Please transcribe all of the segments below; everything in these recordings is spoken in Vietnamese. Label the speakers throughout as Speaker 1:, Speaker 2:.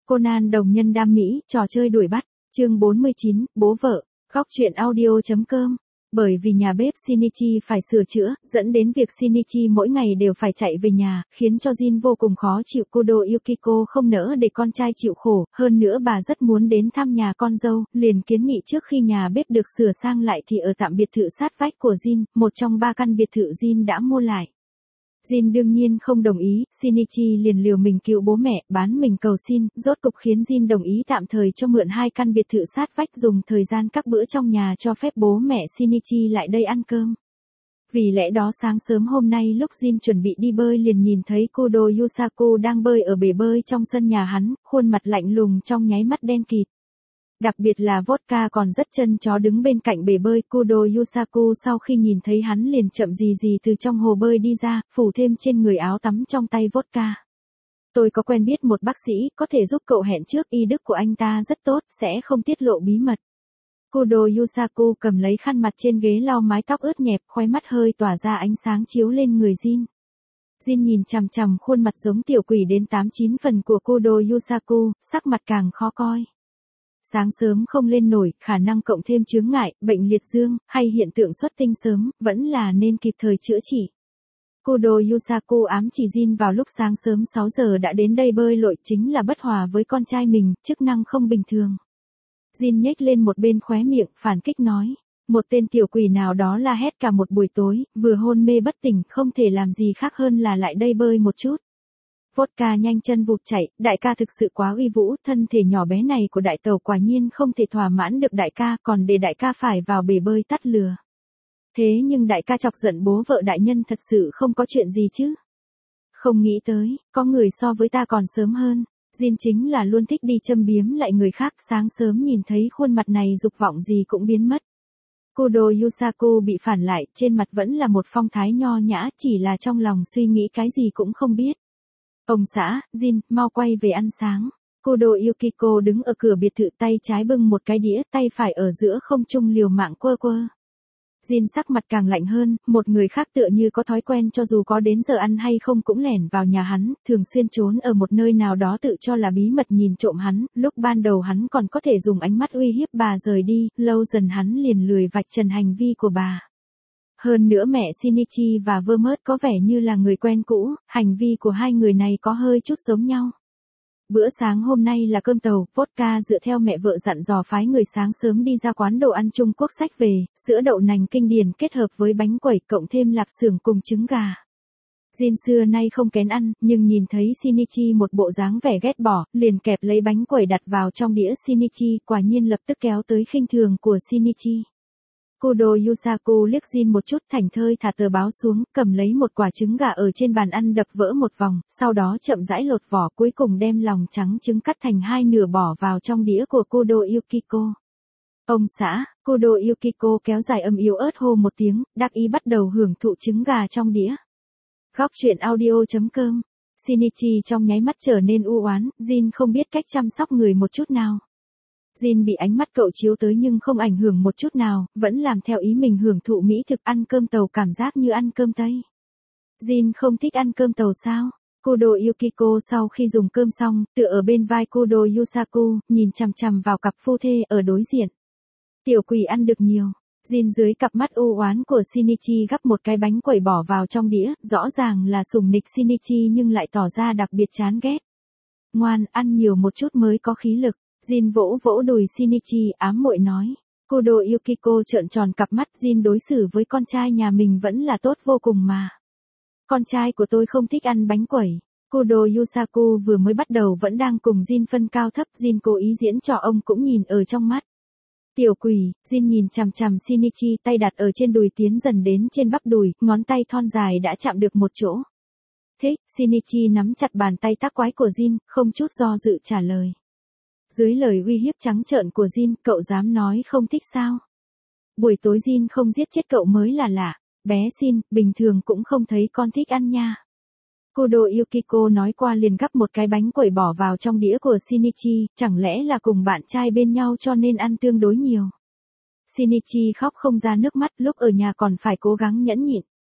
Speaker 1: Conan đồng nhân đam mỹ, trò chơi đuổi bắt, chương 49, bố vợ, góc truyện audio.com. Bởi vì nhà bếp Shinichi phải sửa chữa, dẫn đến việc Shinichi mỗi ngày đều phải chạy về nhà, khiến cho Jin vô cùng khó chịu. Kudo Yukiko không nỡ để con trai chịu khổ, hơn nữa bà rất muốn đến thăm nhà con dâu, liền kiến nghị trước khi nhà bếp được sửa sang lại thì ở tạm biệt thự sát vách của Jin, một trong 3 căn biệt thự Jin đã mua lại. Jin đương nhiên không đồng ý, Shinichi liền liều mình cứu bố mẹ, bán mình cầu xin, rốt cục khiến Jin đồng ý tạm thời cho mượn 2 căn biệt thự sát vách dùng thời gian các bữa trong nhà cho phép bố mẹ Shinichi lại đây ăn cơm. Vì lẽ đó sáng sớm hôm nay lúc Jin chuẩn bị đi bơi liền nhìn thấy Kudo Yusaku đang bơi ở bể bơi trong sân nhà hắn, khuôn mặt lạnh lùng trong nháy mắt đen kịt. Đặc biệt là vodka còn rất chân chó đứng bên cạnh bể bơi. Kudo Yusaku sau khi nhìn thấy hắn liền chậm gì từ trong hồ bơi đi ra, phủ thêm trên người áo tắm trong tay vodka. Tôi có quen biết một bác sĩ, có thể giúp cậu hẹn trước, y đức của anh ta rất tốt, sẽ không tiết lộ bí mật. Kudo Yusaku cầm lấy khăn mặt trên ghế lau mái tóc ướt nhẹp, khóe mắt hơi tỏa ra ánh sáng chiếu lên người Jin. Jin nhìn chằm chằm khuôn mặt giống tiểu quỷ đến 89 phần của Kudo Yusaku, sắc mặt càng khó coi. Sáng sớm không lên nổi, khả năng cộng thêm chướng ngại, bệnh liệt dương, hay hiện tượng xuất tinh sớm, vẫn là nên kịp thời chữa trị. Kudo Yusaku ám chỉ Jin vào lúc sáng sớm 6 giờ đã đến đây bơi lội chính là bất hòa với con trai mình, chức năng không bình thường. Jin nhếch lên một bên khóe miệng, phản kích nói. Một tên tiểu quỷ nào đó la hét cả một buổi tối, vừa hôn mê bất tỉnh, không thể làm gì khác hơn là lại đây bơi một chút. Vodka nhanh chân vụt chạy, đại ca thực sự quá uy vũ, thân thể nhỏ bé này của đại tàu quả nhiên không thể thỏa mãn được đại ca, còn để đại ca phải vào bể bơi tắt lửa. Thế nhưng đại ca chọc giận bố vợ đại nhân thật sự không có chuyện gì chứ. Không nghĩ tới, có người so với ta còn sớm hơn. Jin chính là luôn thích đi châm biếm lại người khác, sáng sớm nhìn thấy khuôn mặt này dục vọng gì cũng biến mất. Kudo Yusaku bị phản lại, trên mặt vẫn là một phong thái nho nhã, chỉ là trong lòng suy nghĩ cái gì cũng không biết. Ông xã, Jin, mau quay về ăn sáng. Kudo Yukiko đứng ở cửa biệt thự, tay trái bưng một cái đĩa, tay phải ở giữa không trung liều mạng quơ quơ. Jin sắc mặt càng lạnh hơn, một người khác tựa như có thói quen cho dù có đến giờ ăn hay không cũng lẻn vào nhà hắn, thường xuyên trốn ở một nơi nào đó tự cho là bí mật nhìn trộm hắn, lúc ban đầu hắn còn có thể dùng ánh mắt uy hiếp bà rời đi, lâu dần hắn liền lười vạch trần hành vi của bà. Hơn nữa mẹ Shinichi và Vermouth có vẻ như là người quen cũ, hành vi của hai người này có hơi chút giống nhau. Bữa sáng hôm nay là cơm tàu, vodka dựa theo mẹ vợ dặn dò phái người sáng sớm đi ra quán đồ ăn Trung Quốc xách về, sữa đậu nành kinh điển kết hợp với bánh quẩy cộng thêm lạp xưởng cùng trứng gà. Jin xưa nay không kén ăn, nhưng nhìn thấy Shinichi một bộ dáng vẻ ghét bỏ, liền kẹp lấy bánh quẩy đặt vào trong đĩa Shinichi, quả nhiên lập tức kéo tới khinh thường của Shinichi. Kudo Yusaku liếc Jin một chút, thảnh thơi thả tờ báo xuống, cầm lấy một quả trứng gà ở trên bàn ăn đập vỡ một vòng, sau đó chậm rãi lột vỏ, cuối cùng đem lòng trắng trứng cắt thành 2 nửa bỏ vào trong đĩa của Kudo Yukiko. Ông xã, Kudo Yukiko kéo dài âm yếu ớt hô một tiếng, đắc ý bắt đầu hưởng thụ trứng gà trong đĩa. Góc truyện audio.com. Shinichi trong nháy mắt trở nên u oán, Jin không biết cách chăm sóc người một chút nào. Jin bị ánh mắt cậu chiếu tới nhưng không ảnh hưởng một chút nào, vẫn làm theo ý mình hưởng thụ mỹ thực, ăn cơm tàu cảm giác như ăn cơm Tây. Jin không thích ăn cơm tàu sao? Kudo Yukiko sau khi dùng cơm xong, tựa ở bên vai Kudo Yusaku, nhìn chằm chằm vào cặp phu thê ở đối diện. Tiểu quỷ ăn được nhiều. Jin dưới cặp mắt u oán của Shinichi gắp một cái bánh quẩy bỏ vào trong đĩa, rõ ràng là sủng nịch Shinichi nhưng lại tỏ ra đặc biệt chán ghét. Ngoan, ăn nhiều một chút mới có khí lực. Jin vỗ vỗ đùi Shinichi, ám muội nói. Kudo Yukiko trợn tròn cặp mắt, Jin đối xử với con trai nhà mình vẫn là tốt vô cùng mà. Con trai của tôi không thích ăn bánh quẩy. Kudo Yusaku vừa mới bắt đầu vẫn đang cùng Jin phân cao thấp, Jin cố ý diễn cho ông cũng nhìn ở trong mắt. Tiểu quỷ, Jin nhìn chằm chằm Shinichi, tay đặt ở trên đùi tiến dần đến trên bắp đùi, ngón tay thon dài đã chạm được một chỗ. Thích, Shinichi nắm chặt bàn tay tác quái của Jin, không chút do dự trả lời. Dưới lời uy hiếp trắng trợn của Jin, cậu dám nói không thích sao? Buổi tối Jin không giết chết cậu mới là lạ. Bé Shin, bình thường cũng không thấy con thích ăn nha. Kudo Yukiko nói qua liền gắp một cái bánh quẩy bỏ vào trong đĩa của Shinichi, chẳng lẽ là cùng bạn trai bên nhau cho nên ăn tương đối nhiều. Shinichi khóc không ra nước mắt, lúc ở nhà còn phải cố gắng nhẫn nhịn.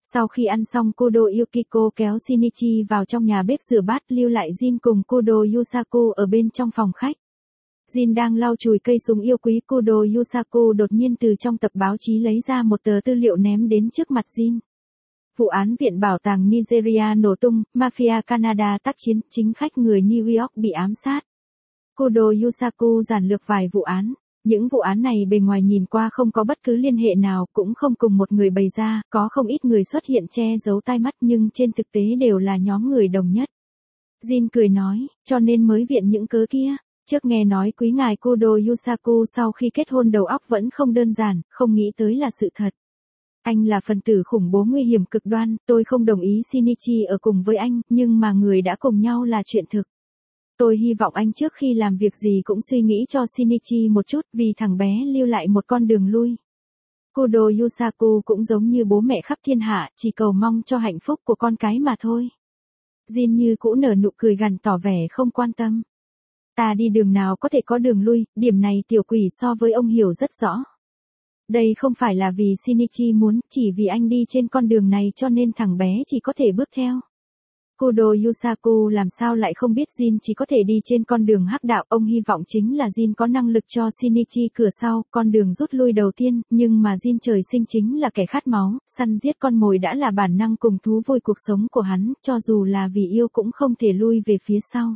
Speaker 1: Sau khi ăn xong Kudo Yukiko kéo Shinichi vào trong nhà bếp rửa bát lưu lại Jin cùng Kudo Yusaku ở bên trong phòng khách. Jin đang lau chùi cây súng yêu quý Kudo Yusaku đột nhiên từ trong tập báo chí lấy ra một tờ tư liệu ném đến trước mặt Jin. Vụ án Viện Bảo tàng Nigeria nổ tung, Mafia Canada tác chiến, chính khách người New York bị ám sát. Kudo Yusaku giản lược vài vụ án. Những vụ án này bề ngoài nhìn qua không có bất cứ liên hệ nào, cũng không cùng một người bày ra, có không ít người xuất hiện che giấu tai mắt nhưng trên thực tế đều là nhóm người đồng nhất. Jin cười nói, cho nên mới viện những cớ kia. Trước nghe nói quý ngài Kudo Yusaku sau khi kết hôn đầu óc vẫn không đơn giản, không nghĩ tới là sự thật. Anh là phần tử khủng bố nguy hiểm cực đoan, tôi không đồng ý Shinichi ở cùng với anh, nhưng mà người đã cùng nhau là chuyện thực. Tôi hy vọng anh trước khi làm việc gì cũng suy nghĩ cho Shinichi một chút vì thằng bé lưu lại một con đường lui. Kudo Yusaku cũng giống như bố mẹ khắp thiên hạ, chỉ cầu mong cho hạnh phúc của con cái mà thôi. Jin như cũ nở nụ cười gằn tỏ vẻ không quan tâm. Ta đi đường nào có thể có đường lui, điểm này tiểu quỷ so với ông hiểu rất rõ. Đây không phải là vì Shinichi muốn, chỉ vì anh đi trên con đường này cho nên thằng bé chỉ có thể bước theo. Kudo Yusaku làm sao lại không biết Jin chỉ có thể đi trên con đường hắc đạo, ông hy vọng chính là Jin có năng lực cho Shinichi cửa sau, con đường rút lui đầu tiên, nhưng mà Jin trời sinh chính là kẻ khát máu, săn giết con mồi đã là bản năng cùng thú vui cuộc sống của hắn, cho dù là vì yêu cũng không thể lui về phía sau.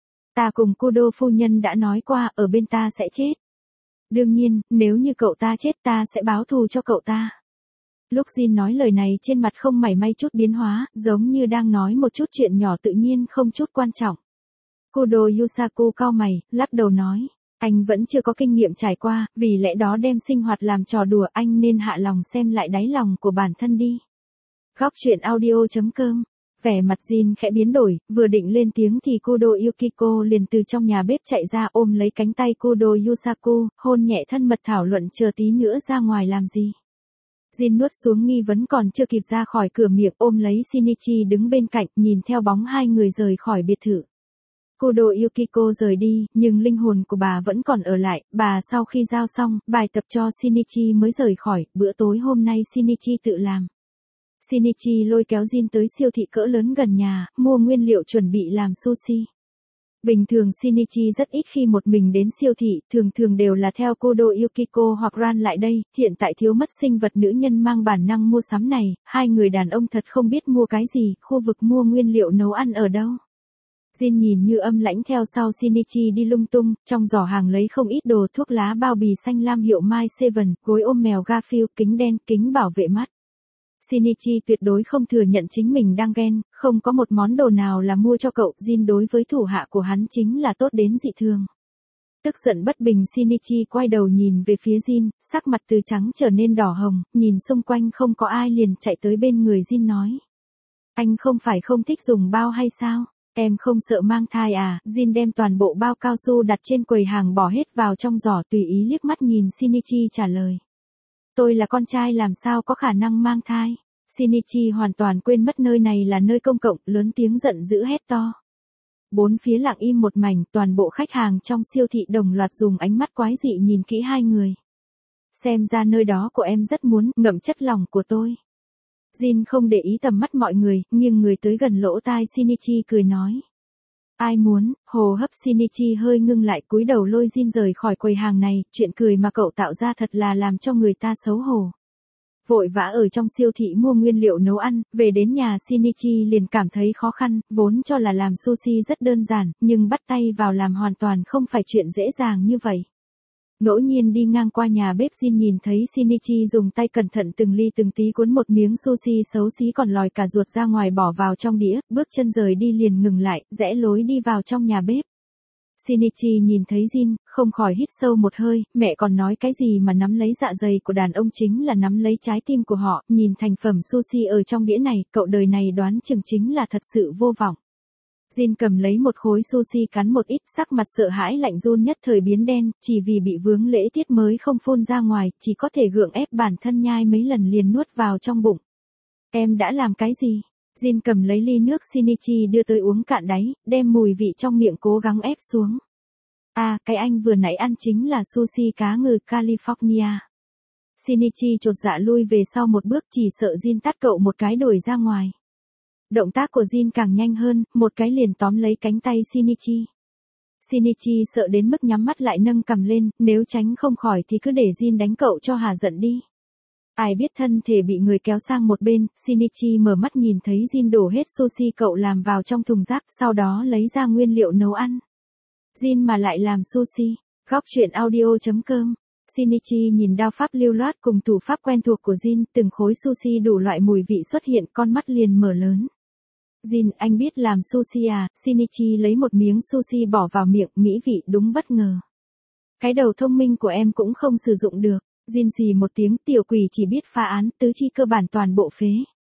Speaker 1: Ta cùng Kudo phu nhân đã nói qua, ở bên ta sẽ chết. Đương nhiên, nếu như cậu ta chết ta sẽ báo thù cho cậu ta. Lúc Jin nói lời này trên mặt không mảy may chút biến hóa, giống như đang nói một chút chuyện nhỏ tự nhiên không chút quan trọng. Kudo Yusaku cau mày, lắc đầu nói, anh vẫn chưa có kinh nghiệm trải qua, vì lẽ đó đem sinh hoạt làm trò đùa, anh nên hạ lòng xem lại đáy lòng của bản thân đi. Góc truyện audio.com. Vẻ mặt Jin khẽ biến đổi, vừa định lên tiếng thì Kudo Yukiko liền từ trong nhà bếp chạy ra ôm lấy cánh tay Kudo Yusaku, hôn nhẹ thân mật thảo luận chờ tí nữa ra ngoài làm gì. Jin nuốt xuống nghi vấn còn chưa kịp ra khỏi cửa miệng ôm lấy Shinichi đứng bên cạnh nhìn theo bóng hai người rời khỏi biệt thự. Kudo Yukiko rời đi, nhưng linh hồn của bà vẫn còn ở lại, bà sau khi giao xong, bài tập cho Shinichi mới rời khỏi, bữa tối hôm nay Shinichi tự làm. Shinichi lôi kéo Jin tới siêu thị cỡ lớn gần nhà, mua nguyên liệu chuẩn bị làm sushi. Bình thường Shinichi rất ít khi một mình đến siêu thị, thường thường đều là theo Kudo Yukiko hoặc Ran lại đây, hiện tại thiếu mất sinh vật nữ nhân mang bản năng mua sắm này, hai người đàn ông thật không biết mua cái gì, khu vực mua nguyên liệu nấu ăn ở đâu. Jin nhìn như âm lãnh theo sau Shinichi đi lung tung, trong giỏ hàng lấy không ít đồ thuốc lá bao bì xanh lam hiệu My Seven, gối ôm mèo Garfield, kính đen, kính bảo vệ mắt. Shinichi tuyệt đối không thừa nhận chính mình đang ghen, không có một món đồ nào là mua cho cậu, Jin đối với thủ hạ của hắn chính là tốt đến dị thường. Tức giận bất bình Shinichi quay đầu nhìn về phía Jin, sắc mặt từ trắng trở nên đỏ hồng, nhìn xung quanh không có ai liền chạy tới bên người Jin nói. Anh không phải không thích dùng bao hay sao? Em không sợ mang thai à? Jin đem toàn bộ bao cao su đặt trên quầy hàng bỏ hết vào trong giỏ tùy ý liếc mắt nhìn Shinichi trả lời. Tôi là con trai làm sao có khả năng mang thai. Shinichi hoàn toàn quên mất nơi này là nơi công cộng, lớn tiếng giận dữ hét to. Bốn phía lặng im một mảnh, toàn bộ khách hàng trong siêu thị đồng loạt dùng ánh mắt quái dị nhìn kỹ hai người. Xem ra nơi đó của em rất muốn ngậm chất lòng của tôi. Jin không để ý tầm mắt mọi người, nghiêng người tới gần lỗ tai Shinichi cười nói. Ai muốn, hồ hấp Shinichi hơi ngưng lại cúi đầu lôi Jin rời khỏi quầy hàng này, chuyện cười mà cậu tạo ra thật là làm cho người ta xấu hổ. Vội vã ở trong siêu thị mua nguyên liệu nấu ăn, về đến nhà Shinichi liền cảm thấy khó khăn, vốn cho là làm sushi rất đơn giản, nhưng bắt tay vào làm hoàn toàn không phải chuyện dễ dàng như vậy. Ngẫu nhiên đi ngang qua nhà bếp Jin nhìn thấy Shinichi dùng tay cẩn thận từng ly từng tí cuốn một miếng sushi xấu xí còn lòi cả ruột ra ngoài bỏ vào trong đĩa, bước chân rời đi liền ngừng lại, rẽ lối đi vào trong nhà bếp. Shinichi nhìn thấy Jin, không khỏi hít sâu một hơi, mẹ còn nói cái gì mà nắm lấy dạ dày của đàn ông chính là nắm lấy trái tim của họ, nhìn thành phẩm sushi ở trong đĩa này, cậu đời này đoán chừng chính là thật sự vô vọng. Jin cầm lấy một khối sushi cắn một ít, sắc mặt sợ hãi lạnh run nhất thời biến đen, chỉ vì bị vướng lễ tiết mới không phun ra ngoài, chỉ có thể gượng ép bản thân nhai mấy lần liền nuốt vào trong bụng. Em đã làm cái gì? Jin cầm lấy ly nước Shinichi đưa tới uống cạn đáy, đem mùi vị trong miệng cố gắng ép xuống. À, cái anh vừa nãy ăn chính là sushi cá ngừ California. Shinichi chột dạ lui về sau một bước, chỉ sợ Jin tát cậu một cái đuổi ra ngoài. Động tác của Jin càng nhanh hơn, một cái liền tóm lấy cánh tay Shinichi. Shinichi sợ đến mức nhắm mắt lại nâng cằm lên, nếu tránh không khỏi thì cứ để Jin đánh cậu cho hà giận đi. Ai biết thân thể bị người kéo sang một bên, Shinichi mở mắt nhìn thấy Jin đổ hết sushi cậu làm vào trong thùng rác, sau đó lấy ra nguyên liệu nấu ăn. Jin mà lại làm sushi. Góc truyện audio.com. Shinichi nhìn đao pháp lưu loát cùng thủ pháp quen thuộc của Jin, từng khối sushi đủ loại mùi vị xuất hiện, con mắt liền mở lớn. Jin, anh biết làm sushi à? Shinichi lấy một miếng sushi bỏ vào miệng, mỹ vị đúng bất ngờ. Cái đầu thông minh của em cũng không sử dụng được. Jin xì một tiếng, tiểu quỷ chỉ biết phá án, tứ chi cơ bản toàn bộ phế.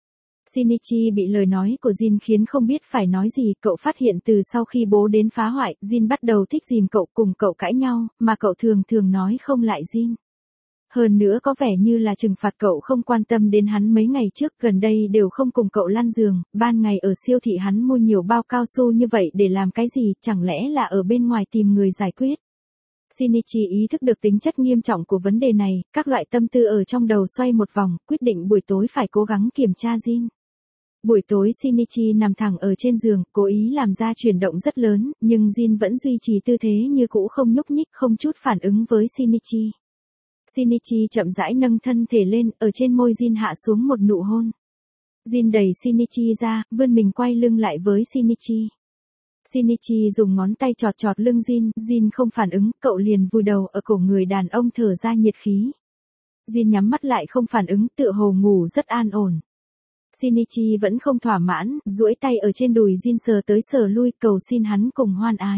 Speaker 1: Shinichi bị lời nói của Jin khiến không biết phải nói gì, cậu phát hiện từ sau khi bố đến phá hoại, Jin bắt đầu thích dìm cậu, cùng cậu cãi nhau, mà cậu thường thường nói không lại Jin. Hơn nữa có vẻ như là trừng phạt cậu không quan tâm đến hắn mấy ngày trước, gần đây đều không cùng cậu lăn giường, ban ngày ở siêu thị hắn mua nhiều bao cao su như vậy để làm cái gì, chẳng lẽ là ở bên ngoài tìm người giải quyết. Shinichi ý thức được tính chất nghiêm trọng của vấn đề này, các loại tâm tư ở trong đầu xoay một vòng, quyết định buổi tối phải cố gắng kiểm tra Jin. Buổi tối Shinichi nằm thẳng ở trên giường, cố ý làm ra chuyển động rất lớn, nhưng Jin vẫn duy trì tư thế như cũ, không nhúc nhích, không chút phản ứng với Shinichi. Shinichi chậm rãi nâng thân thể lên, ở trên môi Jin hạ xuống một nụ hôn. Jin đẩy Shinichi ra, vươn mình quay lưng lại với Shinichi. Shinichi dùng ngón tay chọt chọt lưng Jin, Jin không phản ứng, cậu liền vùi đầu ở cổ người đàn ông thở ra nhiệt khí. Jin nhắm mắt lại không phản ứng, tựa hồ ngủ rất an ổn. Shinichi vẫn không thỏa mãn, duỗi tay ở trên đùi Jin sờ tới sờ lui, cầu xin hắn cùng hoan ái.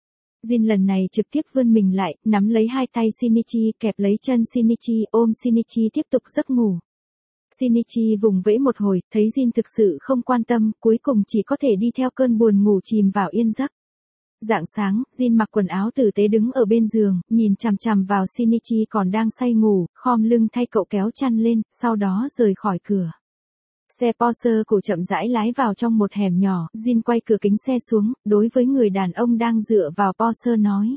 Speaker 1: Jin lần này trực tiếp vươn mình lại, nắm lấy hai tay Shinichi, kẹp lấy chân Shinichi, ôm Shinichi tiếp tục giấc ngủ. Shinichi vùng vẫy một hồi, thấy Jin thực sự không quan tâm, cuối cùng chỉ có thể đi theo cơn buồn ngủ chìm vào yên giấc. Rạng sáng, Jin mặc quần áo tử tế đứng ở bên giường, nhìn chằm chằm vào Shinichi còn đang say ngủ, khom lưng thay cậu kéo chăn lên, sau đó rời khỏi cửa. Xe Porsche của chậm rãi lái vào trong một hẻm nhỏ, Jin quay cửa kính xe xuống, đối với người đàn ông đang dựa vào Porsche nói.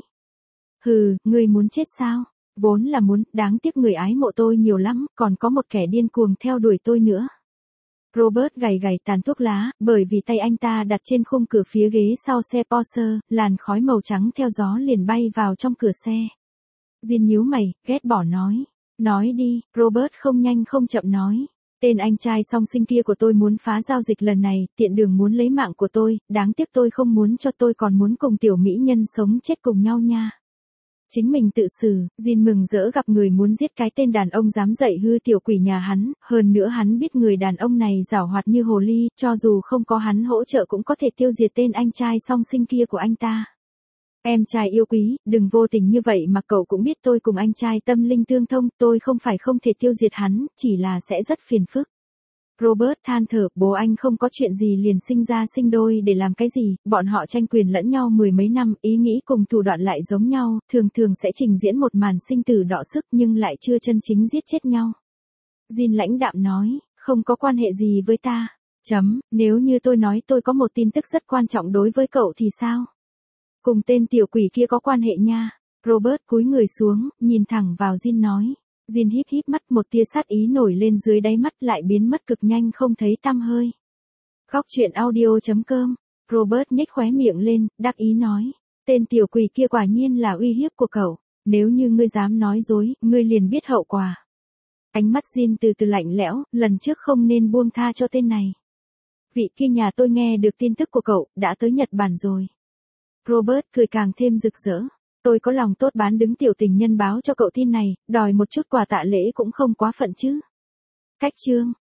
Speaker 1: Hừ, ngươi muốn chết sao? Vốn là muốn, đáng tiếc người ái mộ tôi nhiều lắm, còn có một kẻ điên cuồng theo đuổi tôi nữa. Robert gầy gầy tàn thuốc lá, bởi vì tay anh ta đặt trên khung cửa phía ghế sau xe Porsche, làn khói màu trắng theo gió liền bay vào trong cửa xe. Jin nhíu mày, ghét bỏ nói. Nói đi, Robert không nhanh không chậm nói. Tên anh trai song sinh kia của tôi muốn phá giao dịch lần này, tiện đường muốn lấy mạng của tôi, đáng tiếc tôi không muốn cho, tôi còn muốn cùng tiểu mỹ nhân sống chết cùng nhau nha. Chính mình tự xử, Jin mừng rỡ gặp người muốn giết cái tên đàn ông dám dạy hư tiểu quỷ nhà hắn, hơn nữa hắn biết người đàn ông này giảo hoạt như hồ ly, cho dù không có hắn hỗ trợ cũng có thể tiêu diệt tên anh trai song sinh kia của anh ta. Em trai yêu quý, đừng vô tình như vậy mà cậu cũng biết tôi cùng anh trai tâm linh tương thông, tôi không phải không thể tiêu diệt hắn, chỉ là sẽ rất phiền phức. Robert than thở, bố anh không có chuyện gì liền sinh ra sinh đôi để làm cái gì, bọn họ tranh quyền lẫn nhau mười mấy năm, ý nghĩ cùng thủ đoạn lại giống nhau, thường thường sẽ trình diễn một màn sinh tử đọ sức nhưng lại chưa chân chính giết chết nhau. Jin lãnh đạm nói, không có quan hệ gì với ta. Nếu như tôi nói tôi có một tin tức rất quan trọng đối với cậu thì sao? Cùng tên tiểu quỷ kia có quan hệ nha. Robert cúi người xuống, nhìn thẳng vào Jin nói. Jin híp híp mắt, một tia sát ý nổi lên dưới đáy mắt lại biến mất cực nhanh không thấy tăm hơi. Góc truyện audio.com. Robert nhếch khóe miệng lên, đắc ý nói. Tên tiểu quỷ kia quả nhiên là uy hiếp của cậu. Nếu như ngươi dám nói dối, ngươi liền biết hậu quả. Ánh mắt Jin từ từ lạnh lẽo, lần trước không nên buông tha cho tên này. Vị kia nhà tôi nghe được tin tức của cậu, đã tới Nhật Bản rồi. Robert cười càng thêm rực rỡ. Tôi có lòng tốt bán đứng tiểu tình nhân báo cho cậu tin này, đòi một chút quà tạ lễ cũng không quá phận chứ. Cách chương.